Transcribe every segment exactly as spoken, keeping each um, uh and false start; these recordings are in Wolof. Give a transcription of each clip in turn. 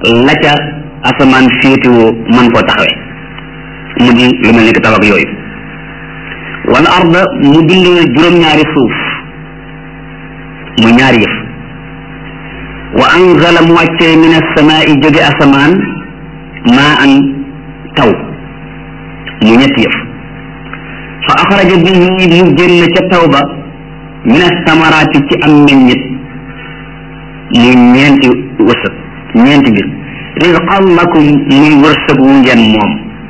la ca asamaan féetewoo mën koo taxawee mu di lu mel ni ki tabax yooyu wal arda mu bind juróom-ñaari suuf mu ñaari yëf wa anzala mu wàccee min as-samaa'i jóge asamaan maa an taw mu ñetti yëf fa axraja bihi mu génn ca taw ba min as-samaraati ci am meññit mu ñeenti wërsëg ñeenti mbir rizqan lakum muy wërsëg wu ngeen moom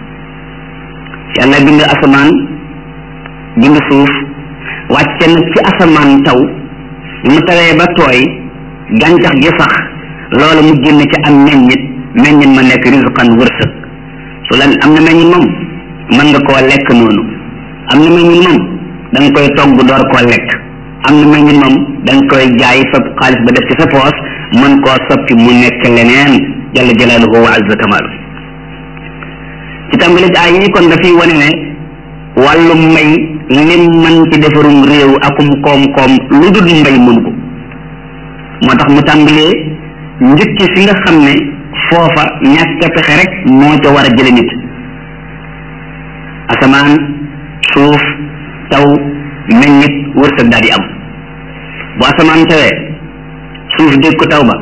yàlla bind asamaan bind suuf wàcce nag ci asamaan taw mu tawee ba tooy gàncax gi sax loolu mu génn ci am meññit meññit ma nekk rizqan wërsëg su lan am na meññit moom mën nga koo lekk noonu am na meññit moom da nga koy togg door koo lekk am na meññit moom da nga koy jaay sa xaalis ba def ci sa poos mën koo soppi mu nekk leneen jalla jalaaluhu wa azza kamaalu ci tàmbali ay yi kon dafay wane ne wàllum mbay lim man ci defarum réew akum koom-koom lu dul mbay mënu ko moo tax mu tàmbalee njëkk fi nga xam ne foofa ñàkk a pexe rek moo ca war a jële nit asamaan suuf taw meññit wërsëg daal di am bu asamaan tawee suuf dégg ko taw ba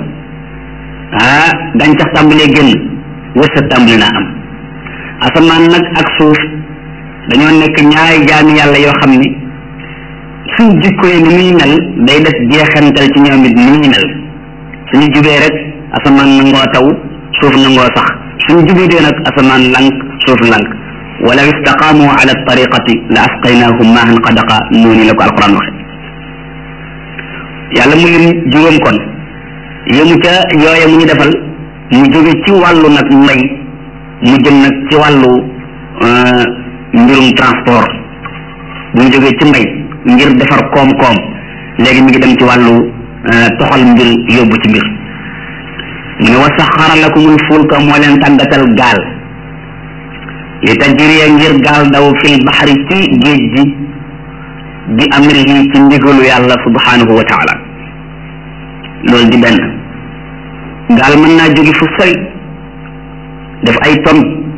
ah gàncax tàmbalee génn wërsëg tàmbali naa am asamaan nag ak suuf dañoo nekk ñaari jaami yàlla yoo xam ni suñ jikko yi ni muy mel day def jeexantal ci ñoom it ni muy mel suñu jubee rek asamaan nangoo taw suuf nangoo sax suñu jubee nag asamaan lank suuf lank walaw istaqaamu ala tariqati la asqaynahum maahan qadaqa noonu la ko alquran waxe yàlla mu lim juróom kon yëmu ca yooye mu ñu defal mu jóge ci wàllu nag mbay mu jëm nag ci wàllu mbirum transport bu ñu jógee ci mbay ngir defar koom-koom léegi mi ngi dem ci wàllu toxal mbir yóbbu ci mbir mu ne wa saxara lakumul fulka moo leen tàggatal gaal li tajriya ngir gaal daw fil baxri ci géej gi bi amrihi ci ndigalu yàlla subhanahu wa taala loolu di benn gaal mën naa jóge fu sori def ay ton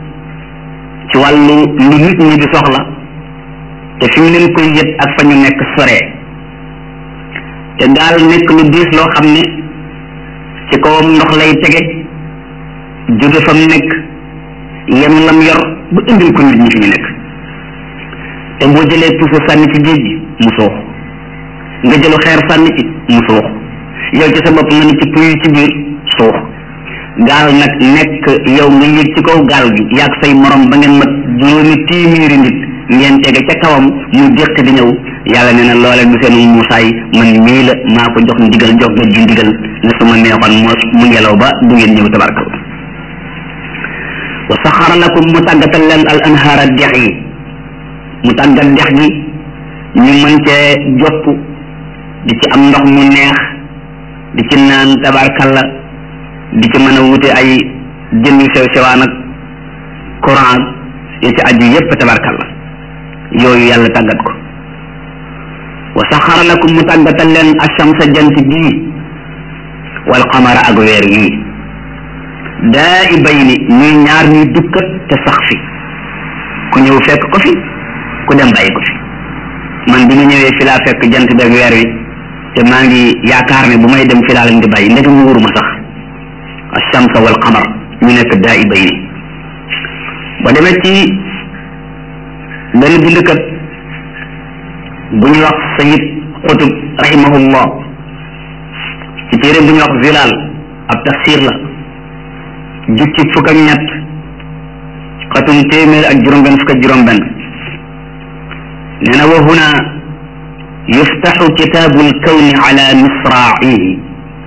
ci wàllu lu nit ñi di soxla te fi mu leen koy yët ak fa ñu nekk soree te gaal nekk lu diis loo xam ne ci kawam ndox lay tege jóge fa mu nekk yenu lam yor ba indil ko nit ñi fi ñu nekk te boo jëlee puso sànni ci géej gi mu suux nga jëlu xeer sànni ci mu suux yow ci sa bopp nga ne ci puy ci biir suux gaal nag nekk yow nga yëg ci kaw gaal gi yaag say morom ba ngeen mat juróomi téeméeri nit ngeen tege ca kawam mu déq di ñëw yàlla nee na loole du seenu muusaay man mii la maa ko jox ndigal jox nga ji ndigal ne su ma neexoon moo mu ngelaw ba du ngeen ñëw tabarkal wa saxara lakum mu tàggatal leen al anhaara dex yi mu tàggat dex gi ñu mën cee jopp di ci am ndox mu neex di ci naan tabarkalla di ci mën a wute ay jën yu sew sewaan ak courant yi ci aju yépp tabarkalla yooyu yàlla tàggat ko wa saxara lakum mu tàggatal leen ashamsa jant bii wal qamara ak weer yii daa i bay ni ñuy ñaar ñuy dukkat te sax fi ku ñëw fekk ko fi ku dem bàyyi ko fi man bi mu ñëwee fi laa fekk jant beeg weer wi te maa ngi yaakaar ne bu may dem fi laa leen di bàyyi ndeke mu wóoruma sax ashamsa wal qamar ñu nekk daa i bay ni ba demee ci benn bindkat bu ñuy wax sayid xutub rahimahullah ci téere bu ñuy wax zilal ab tafsir la jukki fukk ak ñett xatum téeméer ak juróom-benn fukk ak juróom-benn nee na wa huna yuftaxu kitaabu alkawni ala misraa'ihi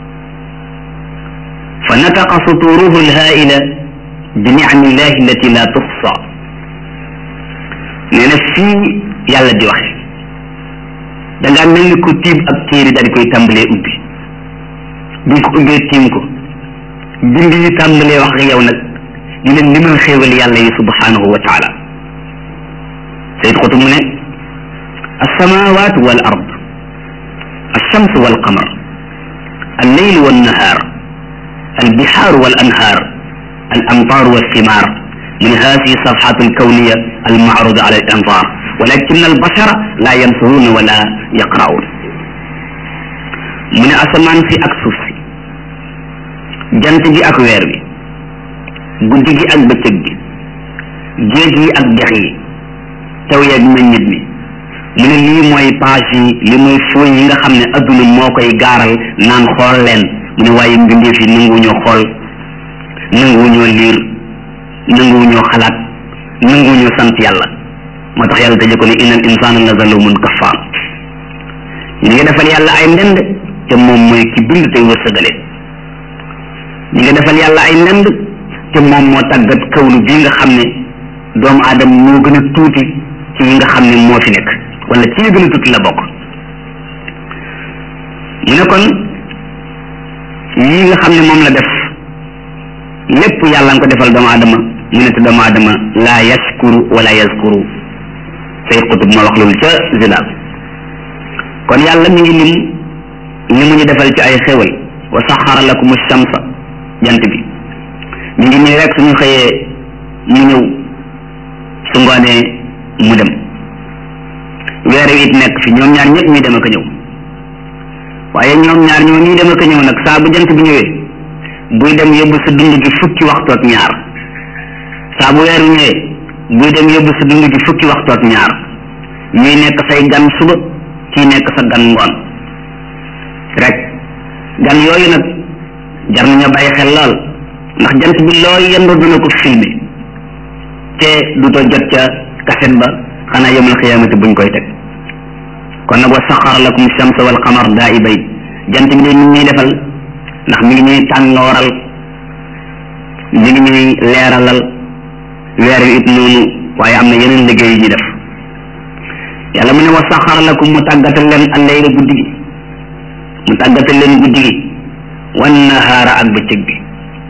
fa nataqa suturuhu alhaa'ila bi nicamillahi allati la tuxsa nee na fii yàlla di waxe da ngaa mel ni ku tiim ab téere daal di koy tàmbalee ubbi bi ko ubbee tiim ko bind yi tàmbalee wax ak yow nag di leen limal xéewal yàlla yi subhanahu wa taala sayid xutu mu ne alsamawat wal ard alshams wal qamar alleyl wannahar البحار والأنهار الأمطار والثمار من هذه الصفحات الكونية المعروضة على الأنظار ولكن البشر لا ينظرون ولا يقرؤون من أسمان في أكسوس jant bi ak weer bi guddi gi ak bëccëg bi géej yi ak dex yi taw yeeg meññit mi mu ne lii mooy page yi li mooy fooy yi nga xam ne adduna moo koy gaaral naan xool leen mu ne waaye mbindeef yi nanguwuñoo xool nanguwuñoo liir nanguwuñoo xalaat nanguwuñoo sant yàlla moo tax yàlla tëje ko ne innal insaana la zalumun kaffaar ñu ngi defal yàlla ay ndend te moom mooy ki bind tey wërsëgale ñi nga defal yàlla ay ndend te moom moo tàggat kawlu bii nga xam ne doomu aadama moo gën a tuuti ci yi nga xam ne moo fi nekk wala ci yi gën a tuuti la bokk mu ne kon yii nga xam ne moom la def lépp yàlla nga ko defal doomu aadama mu ne te doomu aadama laa yashkuru wala yazkuru say xutub moo wax loolu ca zilaal kon yàlla mi ngi lim li mu ñu defal ci ay xéwal wa saxara lakum shamsa jant bi mi ngi nii rek suñu xëyee mu ñëw su ngoonee mu dem weer wi it nekk fi ñoom ñaar ñëpp ñuy dem ak a ñëw waaye ñoom ñaar ñoo ñuy dem ak a ñëw nag saa bu jant bi ñëwee buy dem yóbbu sa dund gi fukki waxtu ak ñaar saa bu weer wi ñëwee buy dem yóbbu sa dund gi fukki waxtu ak ñaar ñuy nekk say gan suba kii nekk sa gan ngoon rek gan yooyu nag jar nañoo bàyyi xel lool ndax jant bi loo yendoo dina ko filmé te du too jot ca kaset ba xanaa yawmal xiyaamati buñ koy teg kon nag wa saxara lakum shamsa wal qamar daa'ibayn jant bi de mi ngi ñuy defal ndax mi ngi ñuy tàngooral mi ngi ñuy leeralal weer wi it noonu waaye am na yeneen liggéey yu ñuy def yàlla mu ne wa saxara lakum mu tàggatal leen al-layla guddi gi mu tàggatal leen guddi gi wan nahaara ak bëccëg bi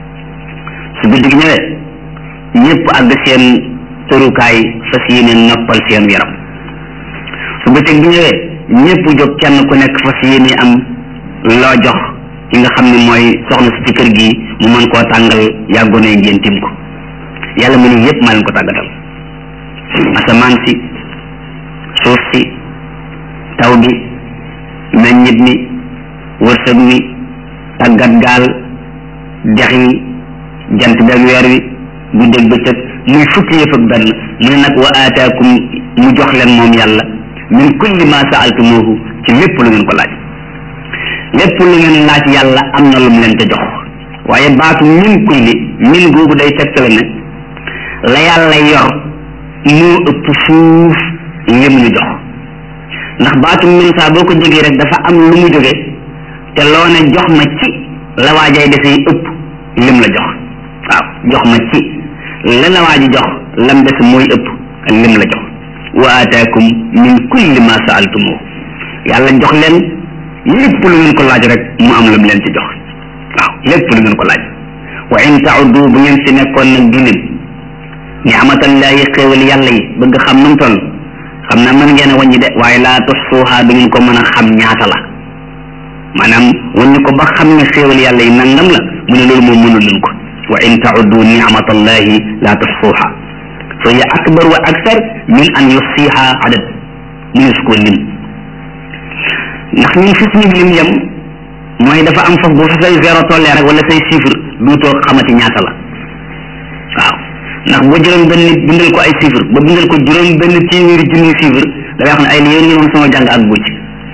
su guddi gi ñëwee ñëpp àgg seen tërukaay fas yéene noppal seen yaram su bëccëg bi ñëwee ñëpp jóg kenn ku nekk fas yéene am loo jox ki nga xam ne mooy soxna si ci kër gi mu mën koo tàngal yàggoonee ngeen tim ko yàlla mu ne yëpp maa leen ko tàggatal asamaan si suuf si taw bi meññit mi wërsëg wi tàggat gaal dex yi jant beeg weer wi guddeeg bëccëg muy fukki yëf ak benn mu ne nag wa aataakum mu jox leen moom yàlla min kulli ma saaltumuhu ci lépp lu ngeen ko laaj lépp lu ngeen laaj yàlla am na lu mu leen ca jox waaye baatu min kulli min googu day tegtale ne la yàlla yor moo ëpp fuuf li mu ñu jox ndax baatu min saa boo ko jógee rek dafa am lu mu jóge te loo ne jox ma ci la waajay dafay ëpp lim la jox waaw jox ma ci la la waaji jox lam des mooy ëpp lim la jox wa ataakum min kulli ma saaltumu yàlla jox leen lépp lu ngeen ko laaj rek mu am lu mu leen ci jox waaw lépp lu ngeen ko laaj wa in tauddu bu ngeen fi nekkoon nag di lim ni'matallahi xéewal yàlla yi bëgg xam nu mu toll xam na mën ngeen a wàññi de waaye laa tuxsuuha du ngeen ko mën a xam ñaata la maanaam wàññi ko ba xam ne xéewal yàlla yi nangam la mu ne loolu moom mënul leen ko wa in tauddu ni'matallahi laa tuxsuuha fa hiya akbar wa akthar min an yuxsiha adad mu ne su ko lim ndax ñun fi suñu lim yem mooy dafa am foofu bu fa say zéro tollee rek wala say chiffre duutoo xamati ñaata la waaw ndax boo juróom benn nit bindal ko ay chiffre ba bindal ko juróom benn téeméeri junni chiffre da ngay xam ne ay li yéen ñi moom sama jàng ak bucc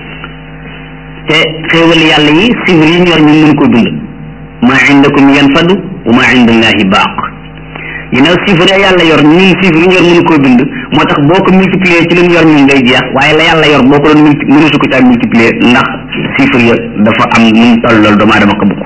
te xéewal yàlla yi chiffre yi ñu yor ñun mënu ko dund maa indakum yanfadu wa maa indallahi baaq ginnaaw chiffre ya yàlla yor ñun chiffre yi ñu yor mënu koo bind moo tax boo ko multiplier ci li mu yor ñun ngay jeex waaye la yàlla yor boo ko doon multi mënu su ko caa multiplier ndax chiffre ya dafa am nu mu toll loolu doomu aadama ko bugg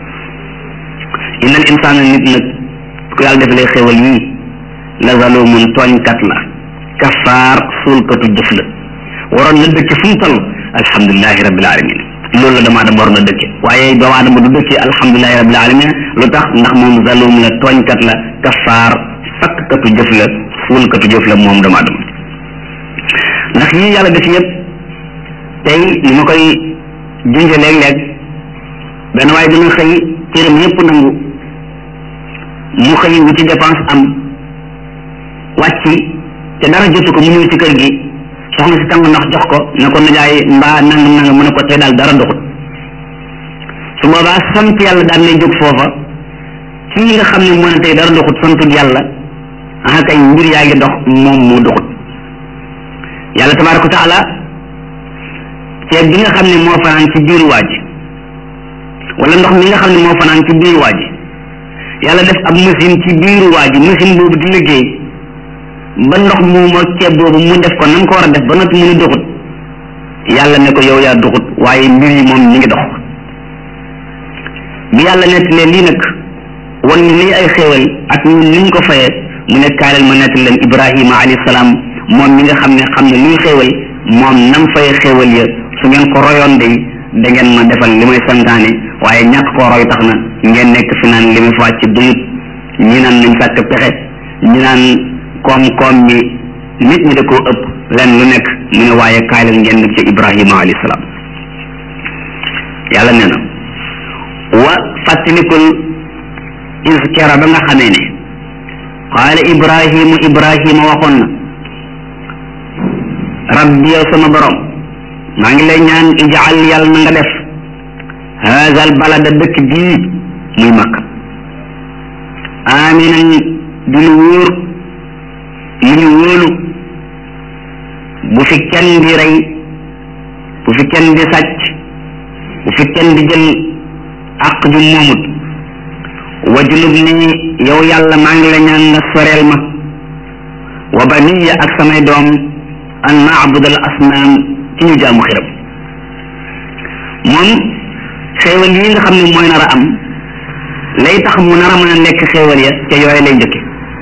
innal insaana nit nag ku yàlla defalee xéewal yii la zalumun tooñkat la kafaar suulkatu jëf la waroon na dëkk fu mu toll alhamdulilahi rabbil alamin loolu la doomu aadama waroon na dëkke waaye doomu aadama du dëkke alhamdulilahi rabbil alamin lu tax ndax moom zalum la tooñkat la kafaar sakkatu jëf la suulkatu jëf la moom doomu aadama ndax yii yàlla def yëpp tey li ma koy junje léeg-léeg benn waaye dina xëy cëram yépp nangu mu xëy wuti dépense am wàcc te dara jotu ko mu ñëw ci kër gi soxna si tàng ndox jox ko ne ko nijaay mbaa nangam nangam mu ne ko tey daal dara doxut su boobaa sant yàlla daan nay jóg foofa kii nga xam ne moo ne tey dara doxut santul yàlla ah kay mbir yaa ngi dox moom moo doxut yàlla tabaaraka wa taala ceeb bi nga xam ne moo fanaan ci biiru waaj wala ndox mi nga xam ne moo fanaan ci biiru waaj yàlla def ab machine ci biiru waaj machine boobu di liggéey ba ndox mu moo ceeb boobu mu def ko nam ko war a def ba noppi mu ne doxut yàlla ne ko yow yaa doxut waaye mbir yi moom ñi ngi dox bi yàlla nettalee lii nag wan ni lii ay xéewal ak ñun niñ ko fayee mu ne kaaleel ma nettali leen Ibrahima alayhi salaam moom mi nga xam ne xam ne luy xéewal moom nam fay xéewal ya su ngeen ko royoon de da ngeen ma defal li may santaane waaye ñàkk koo roy tax na ngeen nekk fi naan li may fa wàcc duyut ñi naan nañ sàkk pexe ñi naan koom-koom mi nit ñi da koo ëpp leen lu nekk mu ne waaye kaay leen ngeen nekk ci Ibrahima alayhi salaam yàlla nee na wa fàttalikul is kera ba nga xamee ne qaala Ibrahimu Ibrahima waxoon na rabbi yow sama borom maa ngi lay ñaan ijaal yàlla na nga def haazal balada dëkk bii muy Makka aminan di lu wóor lu ñu wóolu bu fi kenn di rey bu fi kenn di sàcc bu fi kenn di jël àq ju moomut wajunub ni yow yàlla maa ngi la ñaan nga soreel ma wa baniya ak samay doom an naabudal asnaam ci ñu jaamu xiram moom xéewal yi nga xam ne mooy nar a am lay tax mu nar a mën a nekk xéewal ya ca yooyu lay njëkke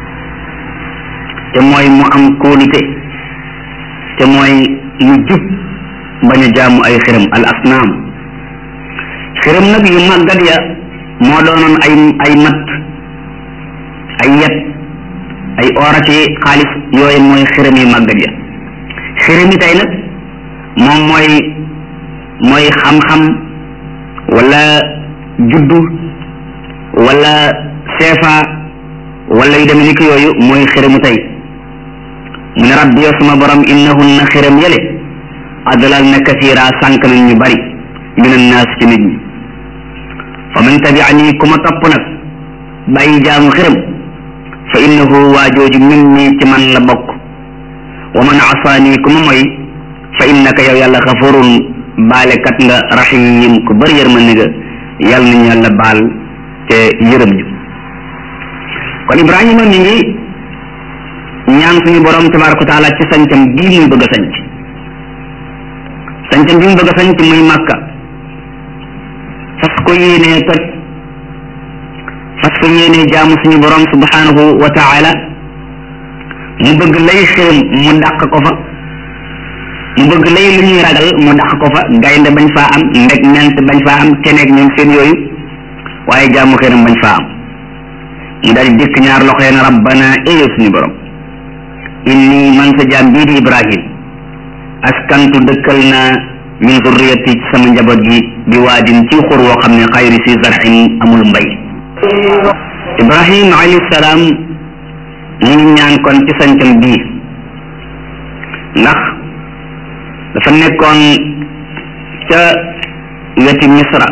te mooy mu am kóolute te mooy mu jub bañ a jaamu ay xiram al asnaam xiram nag yu màggat ya moo doonoon ay ay mat ay yet ay oraki xaalis yooyu mooy xiram yu màggat ya xiram yi tey nag moom mooy mooy xam-xam wala juddu wala seefa wala yu demee ni ki yooyu mooy xiramu tey mu ne rabbi yow sama borom innahunna xiram yële adlal na kasira sànq nañ ñu bari min annaas ci nit ñi fa man tabiani ku ma topp nag bàyyi jaamu xiram fa innahu waa jooju min nii ci man la bokk wa man asaani ku ma moy fa innaka yow yàlla xafurun baalekat nga rahim ku bëri yërmande nga yàlla nañu yàlla baal te yërëm ñu kon Ibrahima mi ngi ñaan suñu borom tabaraka wa taala ci sañcam bii muy bëgg a sañc sañcam bi mu bëgg a sañc muy Makka fas ko yéenee toj fas ko yéenee jaamu suñu borom subhanahu wa taala mu bëgg lay xërëm mu dàq ko fa mu bëgg lay lu ñuy ragal mu dàq ko fa gaynde bañ faa am ndeg ment bañ faa am teneeg ñoom seen yooyu waaye jaamu xërëm bañ faa am mu daal di dikk ñaar loxo yeen rabbana eyow suñu borom inni man sa jaam bii di Ibrahim askantu dëkkal na min zurriyati ci sama njaboot gi bi waadin ci xur woo xam ne xayri si zarxin amul mbay Ibrahim alayhi salaam ñu ngi ñaan kon ci sañcam bii ndax dafa nekkoon ca weti Misra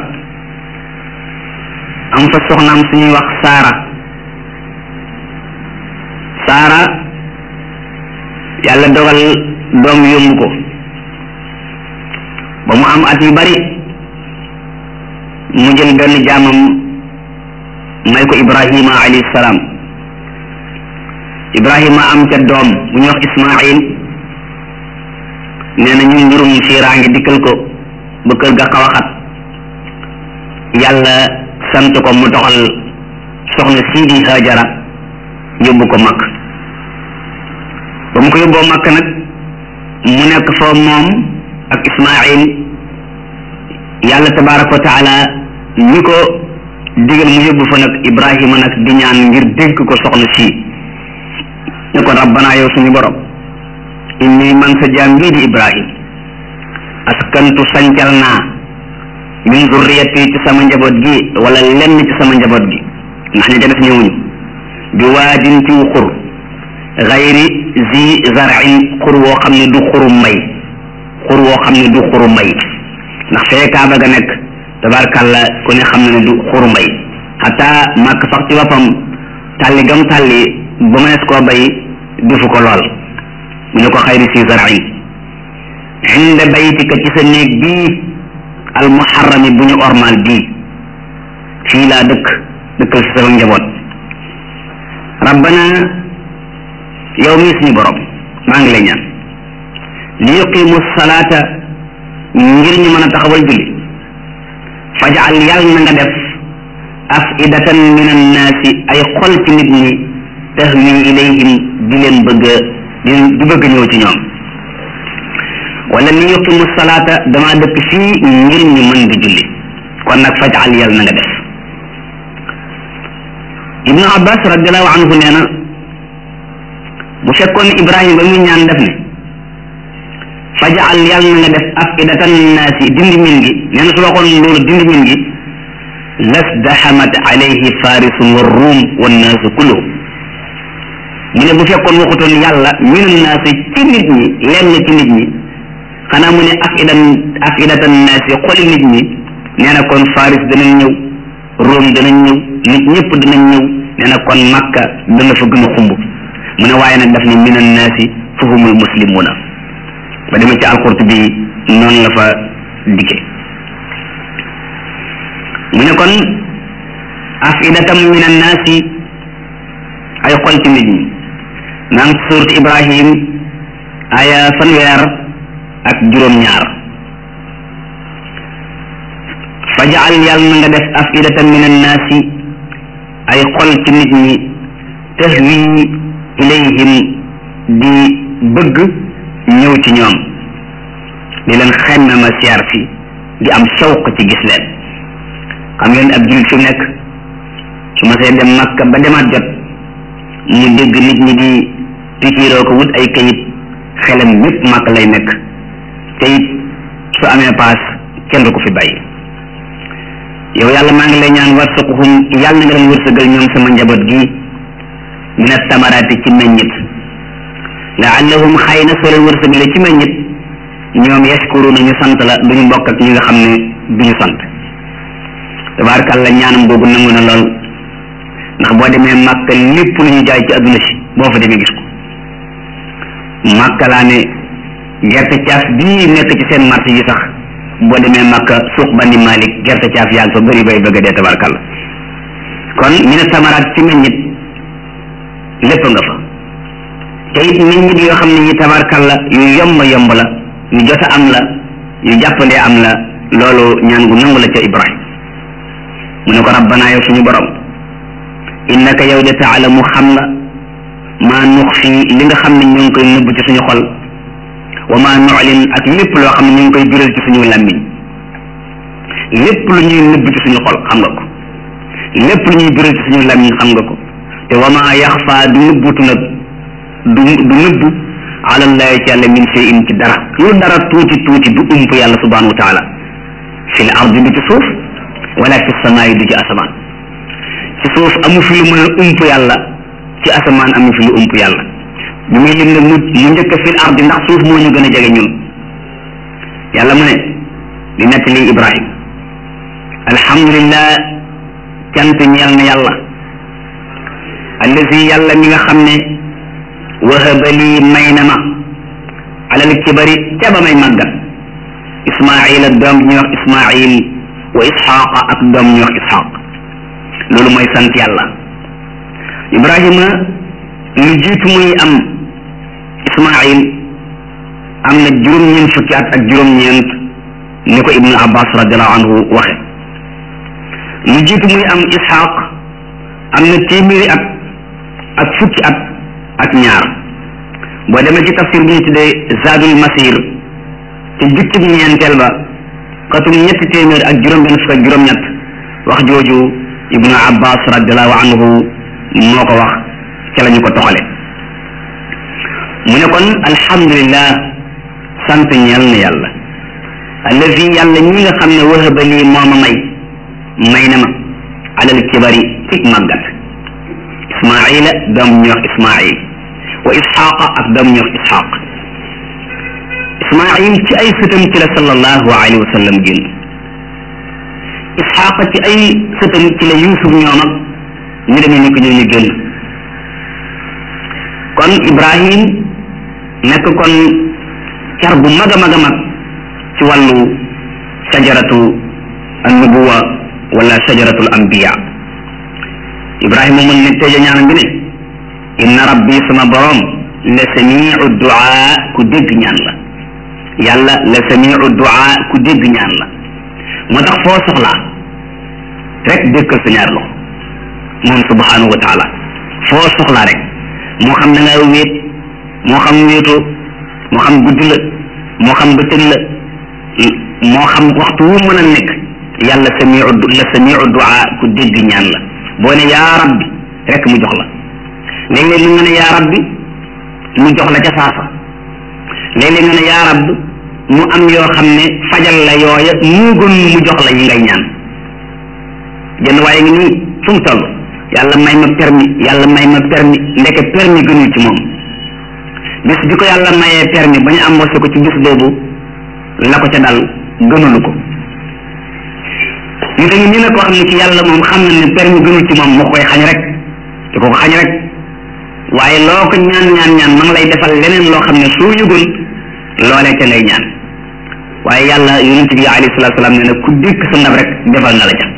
am fa soxnaam suñuy wax Saara Saara yàlla dogal doom yóbbu ko ba mu am at yu bari mu jël benn jaamam may ko Ibrahima alayhi salaam Ibrahima am ca doom bu ñuy wax Ismaïl nee na ñu mbirum fiiraange dikkal ko ba kër ga xaw a xat yàlla sant ko mu doxal soxna sii di Hajara yóbbu ko Makka ba mu ko yóbboo Makka nag mu nekk fa moom ak Ismaïl yàlla tabaraka wa taala ñi ko digal mu yóbbu fa nag Ibrahima nag di ñaan ngir dénk ko soxna sii ne ko rabbana yow suñu borom inni man sa jaam bii di Ibrahim askantu sancal naa min zurriyati ci sama njaboot gi wala lenn ci sama njaboot gi ndax ña ca def ñëwuñu bi waadin ci xur gayri zi zar'in xur woo xam ne du xuru mbay xur woo xam ne du xuru mbay ndax fee Kaaba ga nekk tabarkàlla ku ne xam na ne du xuru mbay xataa màkk sax ci boppam tàlli gam tàlli ba mënees koo bay defu ko lool mu ne ko xayri zi zar'in inda baytika ci sa néeg bii al muharrami bu ñu ormal bii fii laa dëkk dëkkal si sama njaboot rabbana yow mii suñu borom maa ngi lay ñaan li yuqimu salaata ngir ñu mën a taxawal julli fajal yàlla na nga def afidatan min annaasi ay xol ci nit ñi tahwi ilayhim di leen bëgg di bëgg ñëw ci ñoom wala li yuqimu salaata damaa dëkk fii ngir ñu mën di julli kon nag fajal yàlla na nga def ibnu abbas radiallahu anhu nee na bu fekkoon ibrahima ba muy ñaan def ne fajal yàlla na nga def afidatan naasi dindi min gi nee na su waxoon loolu dindi min gi lasdahamat alayhi farisun wa ruum wannaasu kulluhum mu ne bu fekkoon waxutoon yàlla min annaasi ci nit ñi lenn ci nit ñi xanaa mu ne afidan afidatan naasi xoli nit ñi nee na kon faris danañ ñëw ruum danañ ñëw nit ñëpp danañ ñëw nee na kon makka dana fa gën a xumb mu ne waaye nag daf ne min annaasi fahumul muslimuna ba demee ci alqurtubi noonu la fa dikke mu ne kon afidatam min annaasi ay xol ci nit ñi naan surat ibrahim aya fanweer ak juróom-ñaar fajaal yàlla na nga def afidatan min annaasi ay xol ci nit ñi tahwi ilayhim di bëgg ñëw ci ñoom di leen xemme ma siyaar si di am shawq ci gis leen xam ngeen ab jullit fi mu nekk su ma see dem Makka ba demaat jot mu dégg nit ñi di pikiiroo ko wut ay kayit xelam mépp Makka lay nekk te it su amee paas kenn du ko fi bàyyi yow yàlla maa ngi lay ñaan warsuqhum yàlla na nga leen wërsëgal ñoom sama njaboot gi min attamaraati ci meññit laallahum xëy na soo leen wërsëgale ci meññit ñoom yashkuruna ñu sant la duñu bokk ak ñi nga xam ne duñu sant tabaarkalla ñaanam googu nangu na lool ndax boo demee Makka lépp lu ñu jaay ci adduna si boo fa demee gis ko Makka laa ne gerte caaf bii nekk ci seen marché yi sax boo demee Makka suuq bani Malik gerte caaf yaa ngi fa bëri bay bëgg a dee tabaarkalla kon ñu ne samaraat ci meññit lépp nga fa te it meññit yoo xam ne yi tabaarkalla yu yomb yomb la yu jot a am la yu jàppandee am la loolu ñaan gu nangu la ca Ibrahim mu ne ko rabbana yow suñu borom innaka yow de taalamu xam nga maa nux fii li nga xam ne ñu ngi koy nëbb ci suñu xol wa maa nu'lin ak lépp loo xam ne ñu ngi koy biral ci suñu làmmiñ lépp lu ñuy nëbb ci suñu xol xam nga ko lépp lu ñuy biral ci suñu làmmiñ xam nga ko te wa maa yaxfaa du nëbbutu nag du du nëbb alallahi ci yàlla min shay'in ci dara lu dara tuuti tuuti du ump yàlla subhanahu wa taala fi l ardi du ci suuf wala fi samaayi du ci asamaan ci suuf amu fi lu mën a ump yàlla ci asamaan amu fi lu ump yàlla bi muy lim nag mu mu njëkk fi l ardi ndax suuf moo ñu gën a jege ñun yàlla mu ne di nettali Ibrahim alhamdulillah cant ñeel na yàlla allazi yàlla mi nga xam ne wahaba lii may na ma alal kibari ca ba may màggat ismaila doom ñuy wax ismail wa isxaqa ak doom ñuy wax isxaq loolu mooy sant yàlla Ibrahima lu jiitu muy am ismail am na juróom-ñeent fukki at ak juróom-ñeent ni ko ibnu abbas radiallahu anhu waxe lu jiitu muy am isxaq am na téeméeri at ak fukki at ak ñaar boo demee ci tafsir bi ñu tuddee Zadul Masir te jukkib ñeenteel ba xatum ñetti téeméer ak juróom-benn fukk ak juróom-ñett wax jooju ibnu abbas radiallahu anhu moo ko wax ca la ñu ko toxale mu ne kon alhamdulillah sant ñeel na yàlla allazi yàlla ñi nga xam ne wahaba lii mooma may may na ma alal kibari ci màggat ismaila doom ñu wax ismail wa isxaqa ak doom ñu wax isxaq ismail ci ay sëtam ci la sallallahu alayhi wa sallam génn isxaqa ci ay sëtam ci la yusuf ñoom ak ñu demee ni ko ñoo ñu génn kon ibrahim nekk kon car bu mag a mag a mag ci wàllu sajaratu annubuwa wala sajaratul anbiya ibrahima mun ne tëja ñaanam bi ne inna rabbi sama borom la samiu duaa ku dégg ñaan la yàlla la samiu duaa ku dégg ñaan la moo tax foo soxlaa rek dékkal sa ñaar loxo moom subhanahu wa taala foo soxlaa rek moo xam da nga wéet moo xam wéetoo moo xam guddi la moo xam bëccëg la moo xam waxtu wu mën a nekk yàlla samiu la samiu duaa ku dégg ñaan la boo ne yaa rabbi rek mu jox la léeg-léeg mu nga ne yaa rabbi mu jox la ca saasa léeg-léeg nga ne yaa rabbi mu am yoo xam ne fajal la yooya mu gën mu jox la yi ngay ñaan jenn waaye ngi nii fu mu toll yàlla may ma permis yàlla may ma permis ndeke permis gënul ci moom bis bi ko yàlla mayee permis ba ñu embauché ko ci bis boobu la ko ca dal gënalu ko ñu dañu ni na koo xam ne ci yàlla moom xam na ne permis gënul ci moom moo koy xañ rek di ko ko xañ rek waaye loo ko ñaan ñaan ñaan ma ngi lay defal leneen loo xam ne soo yëgul loolee ca ngay ñaan waaye yàlla yonent bi alayhi salaatu salaam ne na ku dékk sa ndab rek defal na la ca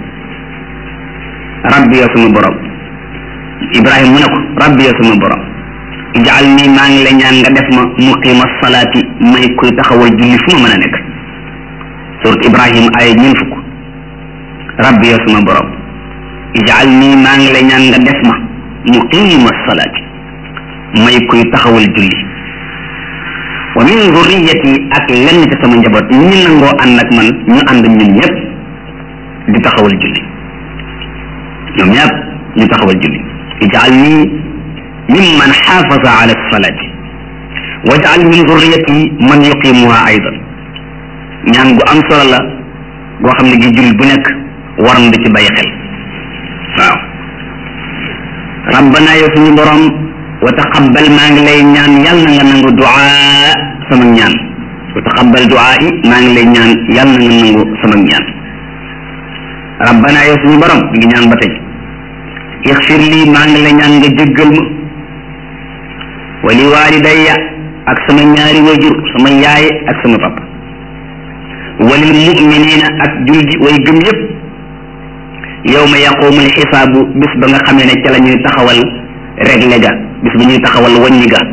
rabbi yow sama borom ibrahima mu ne ko rabbi yow sama borom ijaal nii maa ngi la ñaan nga def ma muqima salaati may koy taxawal julli fu ma mën a nekk surat ibrahim ay ñeent fukk rabbi yow sama borom ijaal nii maa ngi la ñaan nga def ma muqima salaati may koy taxawal julli wa min zurriyati ak lenn ci sama njaboot ñi nangoo ànd ak man ñu ànd ñun ñëpp di taxawal julli ñoom ñëpp ñu taxawal julli ijaal nii mimman xaafaza ala salaati wajal min zurriyati man yuqimuha aydan ñaan gu am solo la goo xam ne gi jullit bu nekk war na di ci bàyyi xel waaw rabbana yow suñu borom wa taqabbal maa ngi lay ñaan yàlla na nga nangu duaa sama ñaan wa taqabbal duaa yi maa ngi lay ñaan yàlla na nga nangu sama ñaan rabbana yow suñu borom mi ngi ñaan ba tey ixfir lii maa ngi lay ñaan nga jéggal ma wali walidayya ak sama ñaari wajur sama yaay ak sama papa walil muminina ak julji way gëm yëpp yawma yaqumul xisaabu bis ba nga xamee ne ca la ñuy taxawal réglé ga bis ba ñuy taxawal wàññi ga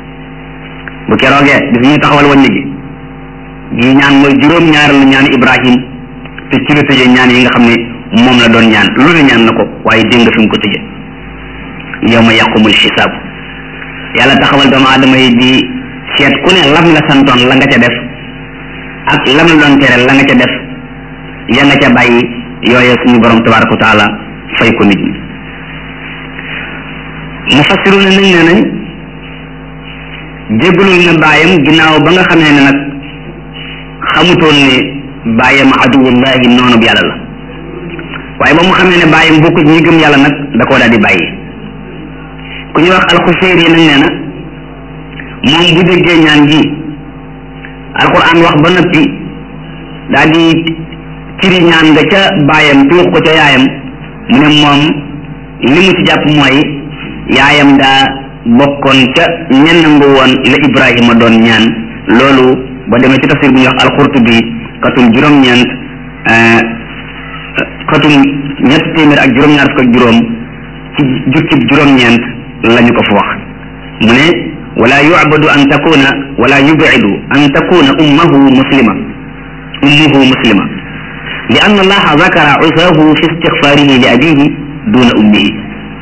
bu keroogee bis ba ñuy taxawal wàññi gi gi ñaan mooy juróom-ñaar lu ñaan Ibrahim te ci la tëjee ñaan yi nga xam ne moom la doon ñaan lu ne ñaan na ko waaye dégg nga fi mu ko tëjee yawma yaqumul xisaabu yàlla taxawal doomu aadama yi di seet ku ne lam la santoon la nga ca def ak lam la doon tere la nga ca def ya nga ca bàyyi yooye suñu borom tabaraka wa taala fay ko nit ñi mufassiruna nañ ne nañ jéggalul na baayam ginnaaw ba nga xamee ne nag xamutoon ne baayam aduwullahi noonu yàlla la waaye ba mu xamee ne baayam bokku ñi gëm yàlla nag da koo daal di bàyyi ku ñuy wax alxuseyri nag nee na moom bu déggee ñaan gi alquran wax ba noppi daal di ciri ñaan nga ca baayam tuux ko ca yaayam mu ne moom li mu ci jàpp mooy yaayam daa bokkoon ca ñenn nga woon la Ibrahima doon ñaan loolu ba demee ci tafsir bu ñuy wax alxurtubi katum juróom-ñeent katum ñett téeméer ak juróom-ñaar fukk ak juróom ci jukkib juróom-ñeent lañu ko fa wax mu ne wala yu'badu an takuna wala yub'idu an takuna ummuhu muslima ummuhu muslima li anna allaha zakara usaahu fi istighfarihi li abihi duna ummihi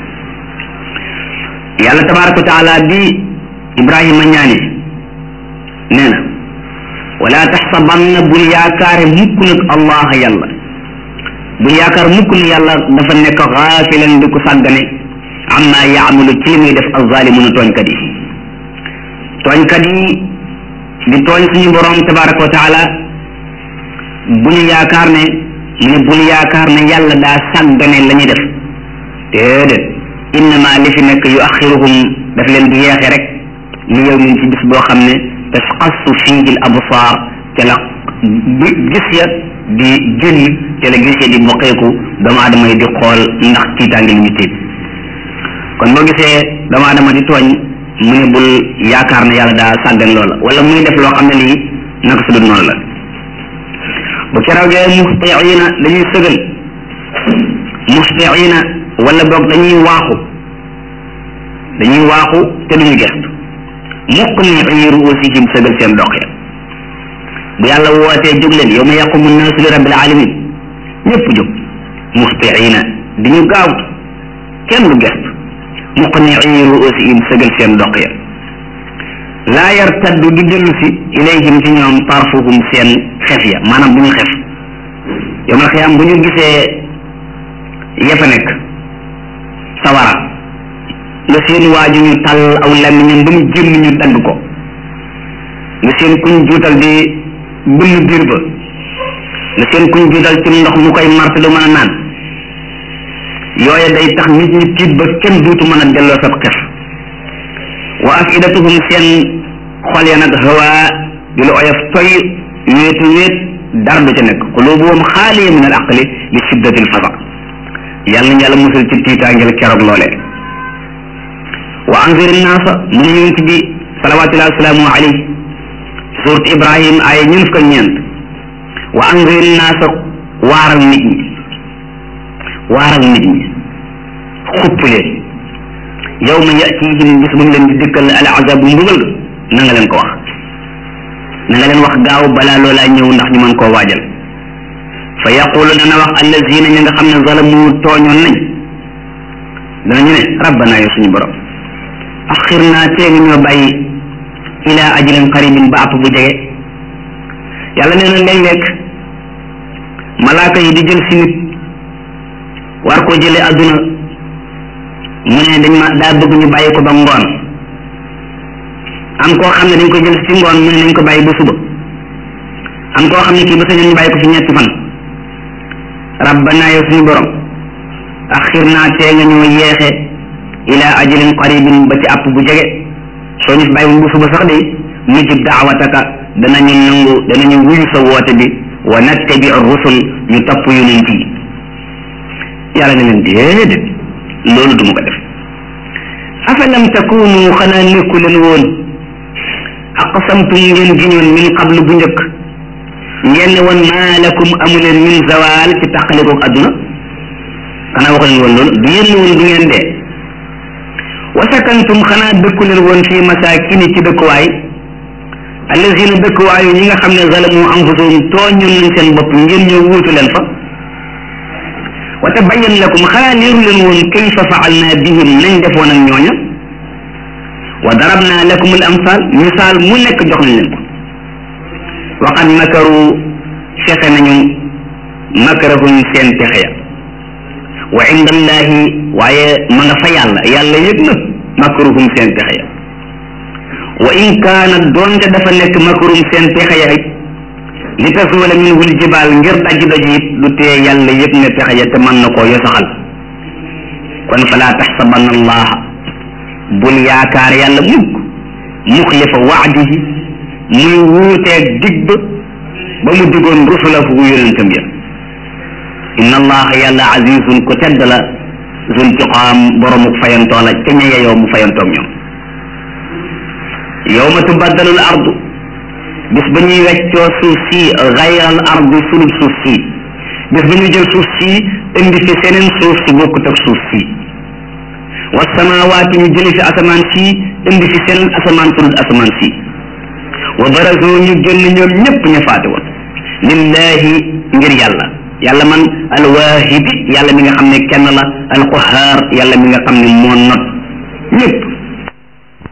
yàlla tabaraka wa taala bi Ibrahima ñaane nee na wala taxsabanna bul yaakaare mukk nag allah yàlla bul yaakaar mukk ne yàlla dafa nekk xaafilan di ko sàggane amma yaamalu ci li muy def azzalimuna tooñkat yi tooñkat yi di tooñ suñu borom tabaraka wa taala bu ñu yaakaar ne mu ne bu ñu yaakaar ne yàlla daa sàggane la ñuy def déedéet innama li fi nekk yu axiruhum daf leen di yeexe rek li yow min ci bis boo xam ne tasqassu fiihi al absaar ca la gis ya di génn ca la gis ya di boqeeku doomu aadama yi di xool ndax tiitaange li ñu tiit kon boo gisee doomu aadama di tooñ mu ne bul yaakaar ne yàlla daa sàggan loola wala muy def loo xam ne lii naka su dul noonu la bu keroogee muhtiina dañuy sëgal muhtiina wala boog dañuy waaxu dañuy waaxu te duñu gestu muqni'i ru'usihim sëgal seen dox ya bu yàlla wootee jóg leen yawma yaqumu nnaasu li rabbil alamin ñëpp jóg muhtiina di ñu gaawtu kenn du gestu muqni'i ru'usihim sëgal seen dox ya laa yartaddu du dellu si ilayhim ci ñoom tarfuhum seen xef ya maanaam bu ñu xef yawmal qiyaam bu ñu gisee ya fa nekk sawara nga seen waaju ñu tàll aw làmmiñam ba mu génn ñu dagg ko nga seen kuñ juutal di bënn biir ba nga seen kuñ juutal ci ndox mu koy marte du mën a naan yooya day tax nit ñi tiit ba kenn duutu mën a delloo sab xef wa afidatuhum seen xol ya nag hawa di lu oyof toy wéetu wéet dara du ca nekk qulubuhum xaaliya min al aqli li shiddati al fasa yàlla na yàlla musul ci tiitaangel keroog loolee wa anzir naasa mu ne yonent bi salawatullahi wasalaamu alayhi surat ibrahim ay ñun fukk ak ñeent wa anzir naasa waaral nit ñi waaral nit ñi xupp leen yawma yatihim bis bu mu leen di dikkal al azab bu mbugal na nga leen ko wax na nga leen wax gaaw balaa loolaa ñëw ndax ñu mën koo waajal fa yaqulu dana wax allazina ñi nga xam ne zalamu tooñoon nañ danañu ne rabbana yow suñu borom axirna tee nga ñoo bàyyi ila ajalin qaribin ba àpp bu jege yàlla nee na léeg-léeg malaaka yi di jël si nit war koo jëlee adduna mu ne dañ ma daa bëgg ñu bàyyi ko ba ngoon am koo xam ne dañ ko jël si ngoon mu ne nañ ko bàyyi ba suba am koo xam ne kii ba sañoon ñu bàyyi ko fi ñetti fan rabbana yow suñu borom axirna tee nga ñoo yeexe ila ajalin qaribin ba ci àpp bu jege soo ñu fi bàyyi bu suba sax de nujib daawataka danañu nangu danañu wuyu sa woote bi wa nattabi rusul ñu topp yonent yi yàlla ne leen déedéet loolu du ma ko def afalam takunu xanaa nekku leen woon aqsamtum ngeen giñoon min qablu bu njëkk ngeen ne woon maa lakum amu leen min zawal ci tàqalikoog adduna xanaa waxu leen woon loolu du yéen woon du ngeen dee wa sakantum xanaa dëkku leen woon fii masakini ci dëkkuwaay allazina dëkkuwaayu ñi nga xam ne zalamu anfusahum tooñoon nañ seen bopp ngeen ñëw wuutu leen fa wa tabayyan lakum xanaa leeru leen woon kayfa faalna bihim nañ defoon ak ñooña wa darabna lakum al amsal misaal mu nekk jox nañ leen ko wa qad makaru fexe nañu makarahum seen pexe ya wa inda allahi waaye ma nga fa yàlla yàlla yëg na makaruhum seen pexe ya wa in kaana doonte dafa nekk makarum seen pexe ya li tasuula minhu l jibaal ngir daj daj it du tee yàlla yëg ne pexe ya te mën na koo yosaxal kon falaa taxsabanna allaha bul yaakaar yàlla mukk muxlifa waadihi muy wuuteeg dig ba ba mu digoon rusulahu yonentam ya inna allaha yàlla azizun ko tedd la zuntiqaam boromuk fayantoo la ca ña yeyoo mu fayantoog ñoom yawma tubaddalu l ardu bis ba ñuy weccoo suuf si gayral ardi sulub suuf si bis ba ñuy jël suuf si indi fi seneen suuf si bokkut ak suuf si wa samawaati ñu jëli fi asamaan si indi fi seneen asamaan sulub asamaan si wa barazu ñu génn ñoom ñëpp ña faate woon lillahi ngir yàlla yàlla man alwaahibi yàlla mi nga xam ne kenn la alqahaar yàlla mi nga xam ne moo not ñëpp